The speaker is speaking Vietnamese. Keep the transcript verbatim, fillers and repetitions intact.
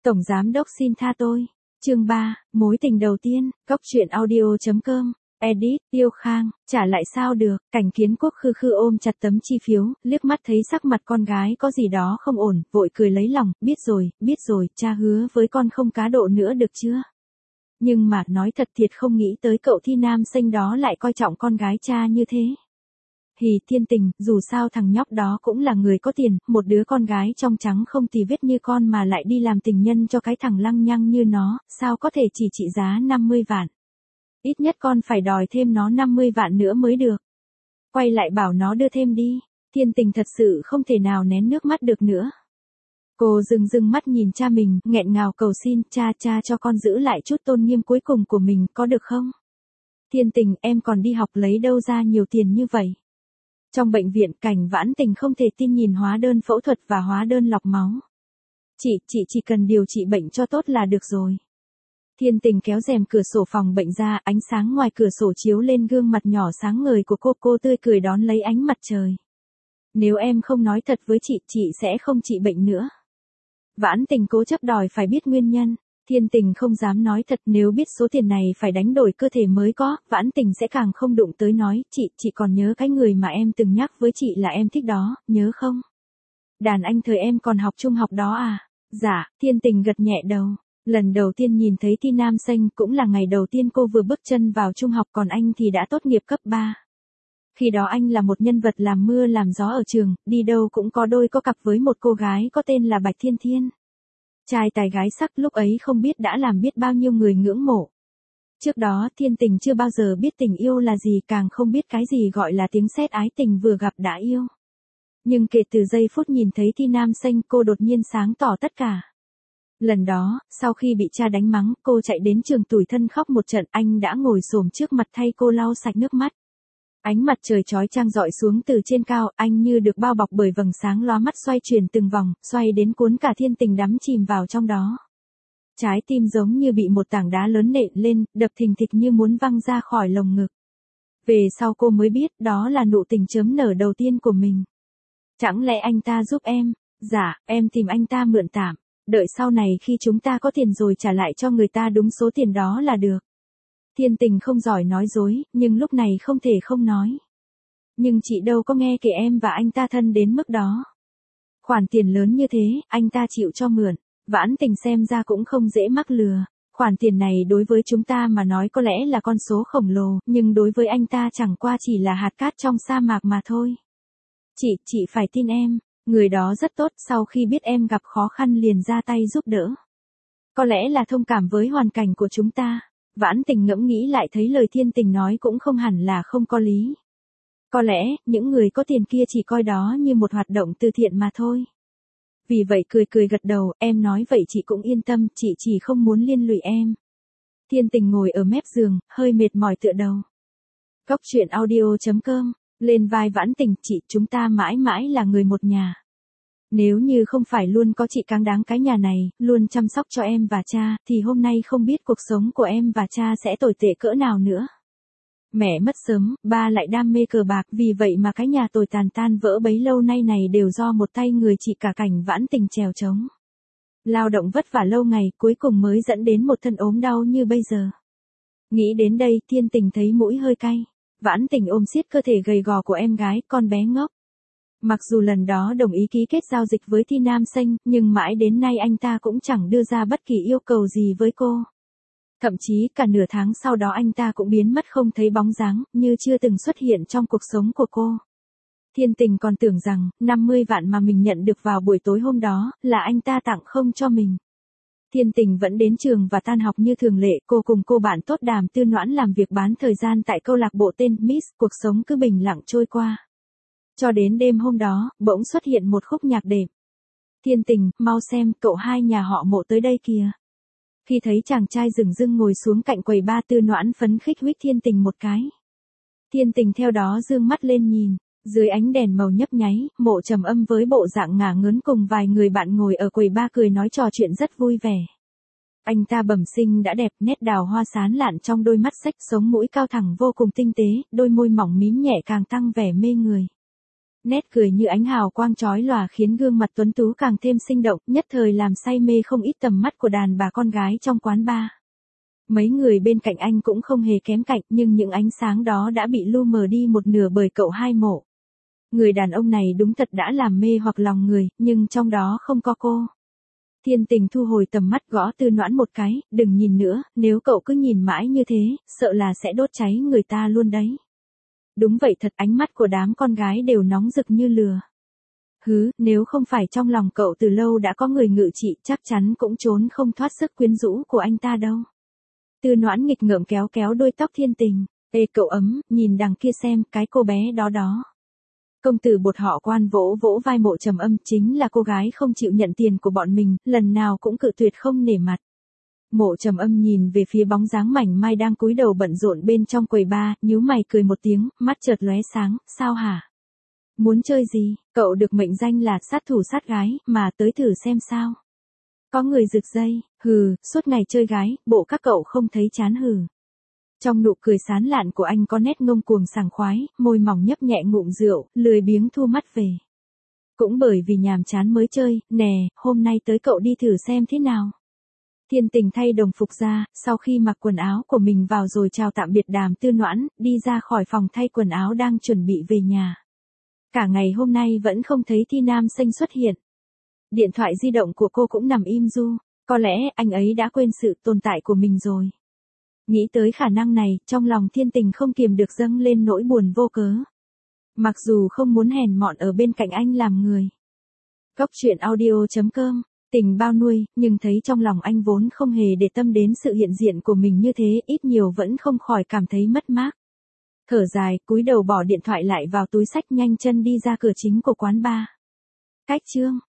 Tổng giám đốc xin tha tôi. Chương ba, mối tình đầu tiên, Cốc truyện audio.com. Edit, Tiêu Khang, trả lại sao được, Cảnh Kiến Quốc khư khư ôm chặt tấm chi phiếu, liếc mắt thấy sắc mặt con gái có gì đó không ổn, vội cười lấy lòng, biết rồi, biết rồi, cha hứa với con không cá độ nữa được chưa? Nhưng mà, nói thật thiệt không nghĩ tới cậu Thi Nam Xanh đó lại coi trọng con gái cha như thế. Hì Thiên Tình, dù sao thằng nhóc đó cũng là người có tiền, một đứa con gái trong trắng không tì vết như con mà lại đi làm tình nhân cho cái thằng lăng nhăng như nó, sao có thể chỉ trị giá năm mươi vạn. Ít nhất con phải đòi thêm nó năm mươi vạn nữa mới được. Quay lại bảo nó đưa thêm đi. Thiên Tình thật sự không thể nào nén nước mắt được nữa. Cô dừng dừng mắt nhìn cha mình, nghẹn ngào cầu xin, cha cha cho con giữ lại chút tôn nghiêm cuối cùng của mình, có được không? Thiên Tình, em còn đi học lấy đâu ra nhiều tiền như vậy? Trong bệnh viện, Cảnh Vãn Tình không thể tin nhìn hóa đơn phẫu thuật và hóa đơn lọc máu. Chị, chị chỉ cần điều trị bệnh cho tốt là được rồi. Thiên Tình kéo rèm cửa sổ phòng bệnh ra, ánh sáng ngoài cửa sổ chiếu lên gương mặt nhỏ sáng ngời của cô, cô tươi cười đón lấy ánh mặt trời. Nếu em không nói thật với chị, chị sẽ không trị bệnh nữa. Vãn Tình cố chấp đòi phải biết nguyên nhân. Thiên Tình không dám nói thật, nếu biết số tiền này phải đánh đổi cơ thể mới có, Vãn Tình sẽ càng không đụng tới nói, chị, chị còn nhớ cái người mà em từng nhắc với chị là em thích đó, nhớ không? Đàn anh thời em còn học trung học đó à? Dạ, Thiên Tình gật nhẹ đầu. Lần đầu tiên nhìn thấy Thi Nam Xanh cũng là ngày đầu tiên cô vừa bước chân vào trung học, còn anh thì đã tốt nghiệp cấp ba. Khi đó anh là một nhân vật làm mưa làm gió ở trường, đi đâu cũng có đôi có cặp với một cô gái có tên là Bạch Thiên Thiên. Trai tài gái sắc, lúc ấy không biết đã làm biết bao nhiêu người ngưỡng mộ. Trước đó Thiên Tình chưa bao giờ biết tình yêu là gì, càng không biết cái gì gọi là tiếng sét ái tình vừa gặp đã yêu. Nhưng kể từ giây phút nhìn thấy Thi Nam Xanh, cô đột nhiên sáng tỏ tất cả. Lần đó, sau khi bị cha đánh mắng, cô chạy đến trường tủi thân khóc một trận, anh đã ngồi xổm trước mặt thay cô lau sạch nước mắt. Ánh mặt trời chói chang rọi xuống từ trên cao, anh như được bao bọc bởi vầng sáng lóa mắt xoay chuyển từng vòng, xoay đến cuốn cả Thiên Tình đắm chìm vào trong đó. Trái tim giống như bị một tảng đá lớn nện lên, đập thình thịch như muốn văng ra khỏi lồng ngực. Về sau cô mới biết, đó là nụ tình chớm nở đầu tiên của mình. Chẳng lẽ anh ta giúp em? Dạ, em tìm anh ta mượn tạm. Đợi sau này khi chúng ta có tiền rồi trả lại cho người ta đúng số tiền đó là được. Thiên Tình không giỏi nói dối, nhưng lúc này không thể không nói. Nhưng chị đâu có nghe kể em và anh ta thân đến mức đó. Khoản tiền lớn như thế, anh ta chịu cho mượn. Vãn Tình xem ra cũng không dễ mắc lừa. Khoản tiền này đối với chúng ta mà nói có lẽ là con số khổng lồ, nhưng đối với anh ta chẳng qua chỉ là hạt cát trong sa mạc mà thôi. Chị, chị phải tin em. Người đó rất tốt, sau khi biết em gặp khó khăn liền ra tay giúp đỡ. Có lẽ là thông cảm với hoàn cảnh của chúng ta. Vãn Tình ngẫm nghĩ lại thấy lời Thiên Tình nói cũng không hẳn là không có lý. Có lẽ, những người có tiền kia chỉ coi đó như một hoạt động từ thiện mà thôi. Vì vậy cười cười gật đầu, em nói vậy chị cũng yên tâm, chị chỉ không muốn liên lụy em. Thiên Tình ngồi ở mép giường, hơi mệt mỏi tựa đầu. Cốc truyện audio.com, lên vai Vãn Tình, chị, chúng ta mãi mãi là người một nhà. Nếu như không phải luôn có chị cáng đáng cái nhà này, luôn chăm sóc cho em và cha, thì hôm nay không biết cuộc sống của em và cha sẽ tồi tệ cỡ nào nữa. Mẹ mất sớm, ba lại đam mê cờ bạc, vì vậy mà cái nhà tồi tàn tan vỡ bấy lâu nay này đều do một tay người chị cả Cảnh Vãn Tình trèo trống. Lao động vất vả lâu ngày, cuối cùng mới dẫn đến một thân ốm đau như bây giờ. Nghĩ đến đây, Thiên Tình thấy mũi hơi cay. Vãn Tình ôm siết cơ thể gầy gò của em gái, con bé ngốc. Mặc dù lần đó đồng ý ký kết giao dịch với Thi Nam Xanh, nhưng mãi đến nay anh ta cũng chẳng đưa ra bất kỳ yêu cầu gì với cô. Thậm chí cả nửa tháng sau đó anh ta cũng biến mất không thấy bóng dáng, như chưa từng xuất hiện trong cuộc sống của cô. Thiên Tình còn tưởng rằng, năm mươi vạn mà mình nhận được vào buổi tối hôm đó, là anh ta tặng không cho mình. Thiên Tình vẫn đến trường và tan học như thường lệ, cô cùng cô bạn tốt Đàm Tư Noãn làm việc bán thời gian tại câu lạc bộ tên Miss, cuộc sống cứ bình lặng trôi qua. Cho đến đêm hôm đó, bỗng xuất hiện một khúc nhạc đệm. Thiên Tình, mau xem, cậu hai nhà họ Mộ tới đây kìa. Khi thấy chàng trai dửng dưng ngồi xuống cạnh quầy ba, Tư Noãn phấn khích huých Thiên Tình một cái. Thiên Tình theo đó dương mắt lên nhìn, dưới ánh đèn màu nhấp nháy, Mộ trầm âm với bộ dạng ngả ngớn cùng vài người bạn ngồi ở quầy ba cười nói trò chuyện rất vui vẻ. Anh ta bẩm sinh đã đẹp, nét đào hoa sán lạn trong đôi mắt sách, sống mũi cao thẳng vô cùng tinh tế, đôi môi mỏng mím nhẹ càng tăng vẻ mê người. Nét cười như ánh hào quang chói lòa khiến gương mặt tuấn tú càng thêm sinh động, nhất thời làm say mê không ít tầm mắt của đàn bà con gái trong quán bar. Mấy người bên cạnh anh cũng không hề kém cạnh, nhưng những ánh sáng đó đã bị lu mờ đi một nửa bởi cậu hai mộ. Người đàn ông này đúng thật đã làm mê hoặc lòng người, nhưng trong đó không có cô. Thiên Tình thu hồi tầm mắt gõ Tư Noãn một cái, đừng nhìn nữa, nếu cậu cứ nhìn mãi như thế, sợ là sẽ đốt cháy người ta luôn đấy. Đúng vậy thật, ánh mắt của đám con gái đều nóng rực như lửa. Hứ, nếu không phải trong lòng cậu từ lâu đã có người ngự trị, chắc chắn cũng trốn không thoát sức quyến rũ của anh ta đâu. Tư Noãn nghịch ngợm kéo kéo đôi tóc Thiên Tình. Ê cậu ấm, nhìn đằng kia xem, cái cô bé đó đó. Công tử Bột họ Quan vỗ vỗ vai Mộ Trầm Âm, chính là cô gái không chịu nhận tiền của bọn mình, lần nào cũng cự tuyệt không nể mặt. Mộ Trầm Âm nhìn về phía bóng dáng mảnh mai đang cúi đầu bận rộn bên trong quầy bar, nhíu mày cười một tiếng, mắt chợt lóe sáng, sao hả? Muốn chơi gì? Cậu được mệnh danh là sát thủ sát gái, mà tới thử xem sao. Có người rực dây, hừ, suốt ngày chơi gái, bộ các cậu không thấy chán hừ. Trong nụ cười sán lạn của anh có nét ngông cuồng sảng khoái, môi mỏng nhấp nhẹ ngụm rượu, lười biếng thu mắt về. Cũng bởi vì nhàm chán mới chơi, nè, hôm nay tới cậu đi thử xem thế nào. Thiên Tình thay đồng phục ra, sau khi mặc quần áo của mình vào rồi chào tạm biệt Đàm Tư Noãn, đi ra khỏi phòng thay quần áo đang chuẩn bị về nhà. Cả ngày hôm nay vẫn không thấy Thi Nam Xanh xuất hiện. Điện thoại di động của cô cũng nằm im ru, có lẽ anh ấy đã quên sự tồn tại của mình rồi. Nghĩ tới khả năng này, trong lòng Thiên Tình không kiềm được dâng lên nỗi buồn vô cớ. Mặc dù không muốn hèn mọn ở bên cạnh anh làm người. Cốc truyện audio chấm com, tình bao nuôi, nhưng thấy trong lòng anh vốn không hề để tâm đến sự hiện diện của mình như thế, ít nhiều vẫn không khỏi cảm thấy mất mát. Thở dài, cúi đầu bỏ điện thoại lại vào túi xách nhanh chân đi ra cửa chính của quán bar. Cách chương